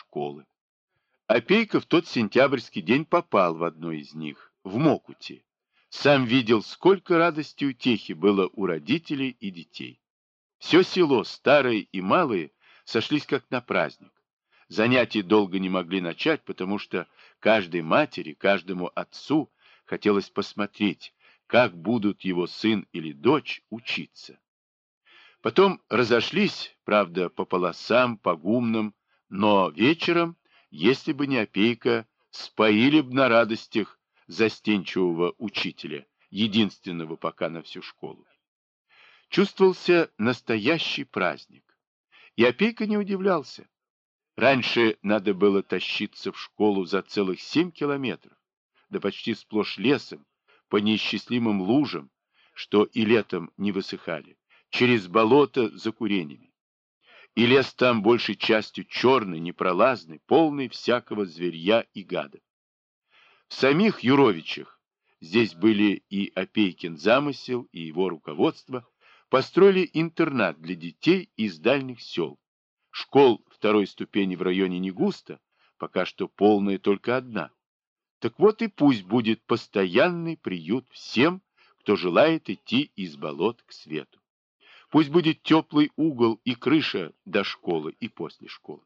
школы. Опейка в тот сентябрьский день попал в одно из них, в Мокути. Сам видел, сколько радости и утехи было у родителей и детей. Все село, старое и малое, сошлись как на праздник. Занятий долго не могли начать, потому что каждой матери, каждому отцу хотелось посмотреть, как будут его сын или дочь учиться. Потом разошлись, правда, по полосам, по гумнам, но вечером, если бы не опейка, споили б на радостях застенчивого учителя, единственного пока на всю школу. Чувствовался настоящий праздник. И опейка не удивлялся. Раньше надо было тащиться в школу за целых 7 километров, да почти сплошь лесом, по неисчислимым лужам, что и летом не высыхали, через болото за курениями. И лес там большей частью черный, непролазный, полный всякого зверья и гада. В самих Юровичах, здесь были и Опейкин замысел, и его руководство, построили интернат для детей из дальних сел. Школ второй ступени в районе не густо, пока что полная только одна. Так вот и пусть будет постоянный приют всем, кто желает идти из болот к свету. Пусть будет теплый угол и крыша до школы и после школы.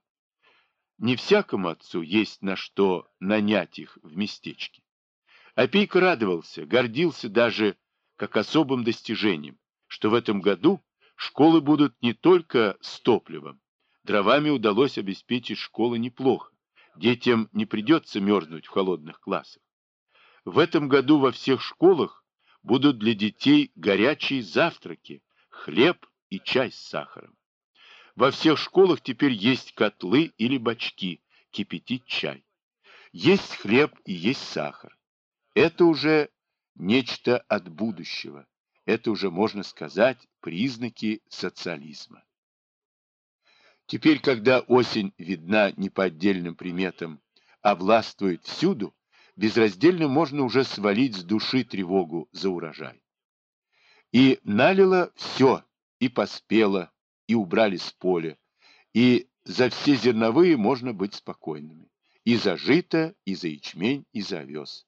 Не всякому отцу есть на что нанять их в местечке. Опейка радовался, гордился даже как особым достижением, что в этом году школы будут не только с топливом. Дровами удалось обеспечить школы неплохо. Детям не придется мерзнуть в холодных классах. В этом году во всех школах будут для детей горячие завтраки, хлеб и чай с сахаром. Во всех школах теперь есть котлы или бачки, кипятить чай. Есть хлеб и есть сахар. Это уже нечто от будущего. Это уже, можно сказать, признаки социализма. Теперь, когда осень видна не по отдельным приметам, а властвует всюду, безраздельно можно уже свалить с души тревогу за урожай. И налило все, и поспело, и убрали с поля, и за все зерновые можно быть спокойными. И за жито, и за ячмень, и за овес.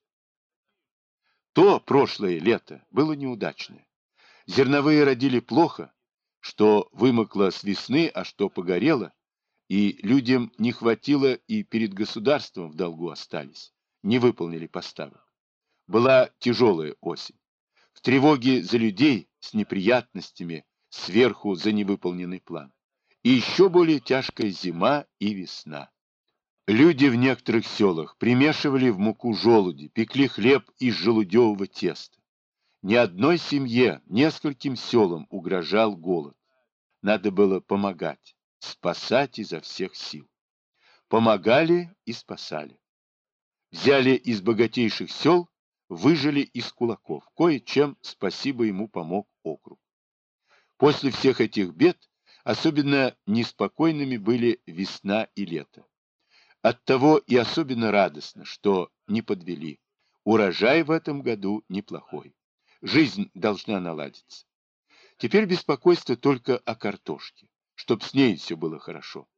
То прошлое лето было неудачное. Зерновые родили плохо, что вымокло с весны, а что погорело, и людям не хватило и перед государством в долгу остались, не выполнили поставок. Была тяжелая осень. В тревоге за людей с неприятностями, сверху за невыполненный план. И еще более тяжкая зима и весна. Люди в некоторых селах примешивали в муку желуди, пекли хлеб из желудевого теста. Ни одной семье, нескольким селам угрожал голод. Надо было помогать, спасать изо всех сил. Помогали и спасали. Взяли из богатейших сел, выжили из кулаков. Кое-чем, спасибо ему, помог округ. После всех этих бед особенно неспокойными были весна и лето. Оттого и особенно радостно, что не подвели. Урожай в этом году неплохой. Жизнь должна наладиться. Теперь беспокойство только о картошке, чтоб с ней все было хорошо.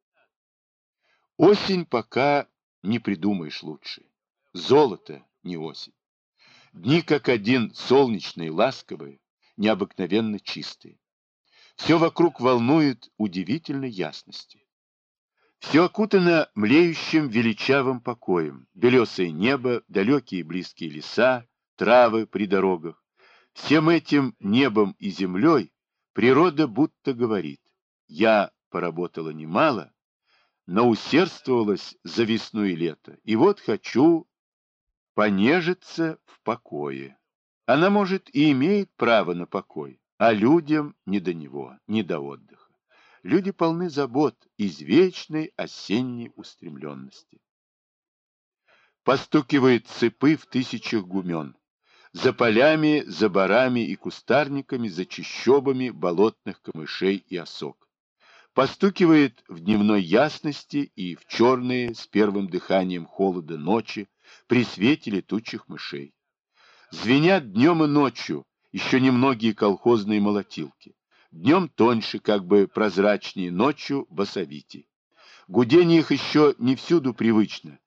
Осень пока не придумаешь лучше. Золото не осень. Дни как один солнечные, ласковые, необыкновенно чистые. Все вокруг волнует удивительной ясностью. Все окутано млеющим величавым покоем. Белесое небо, далекие и близкие леса, травы при дорогах. Всем этим небом и землей природа будто говорит: я поработала немало, но усердствовалась за весну и лето, и вот хочу понежиться в покое. Она, может, и имеет право на покой, а людям не до него, не до отдыха. Люди полны забот, извечной осенней устремленности. Постукивают цепы в тысячах гумен. За полями, за барами и кустарниками, за чащобами болотных камышей и осок. Постукивает в дневной ясности и в черные с первым дыханием холода ночи при свете летучих мышей. Звенят днем и ночью еще немногие колхозные молотилки. Днем тоньше, как бы прозрачнее, ночью басовитей. Гудение их еще не всюду привычно,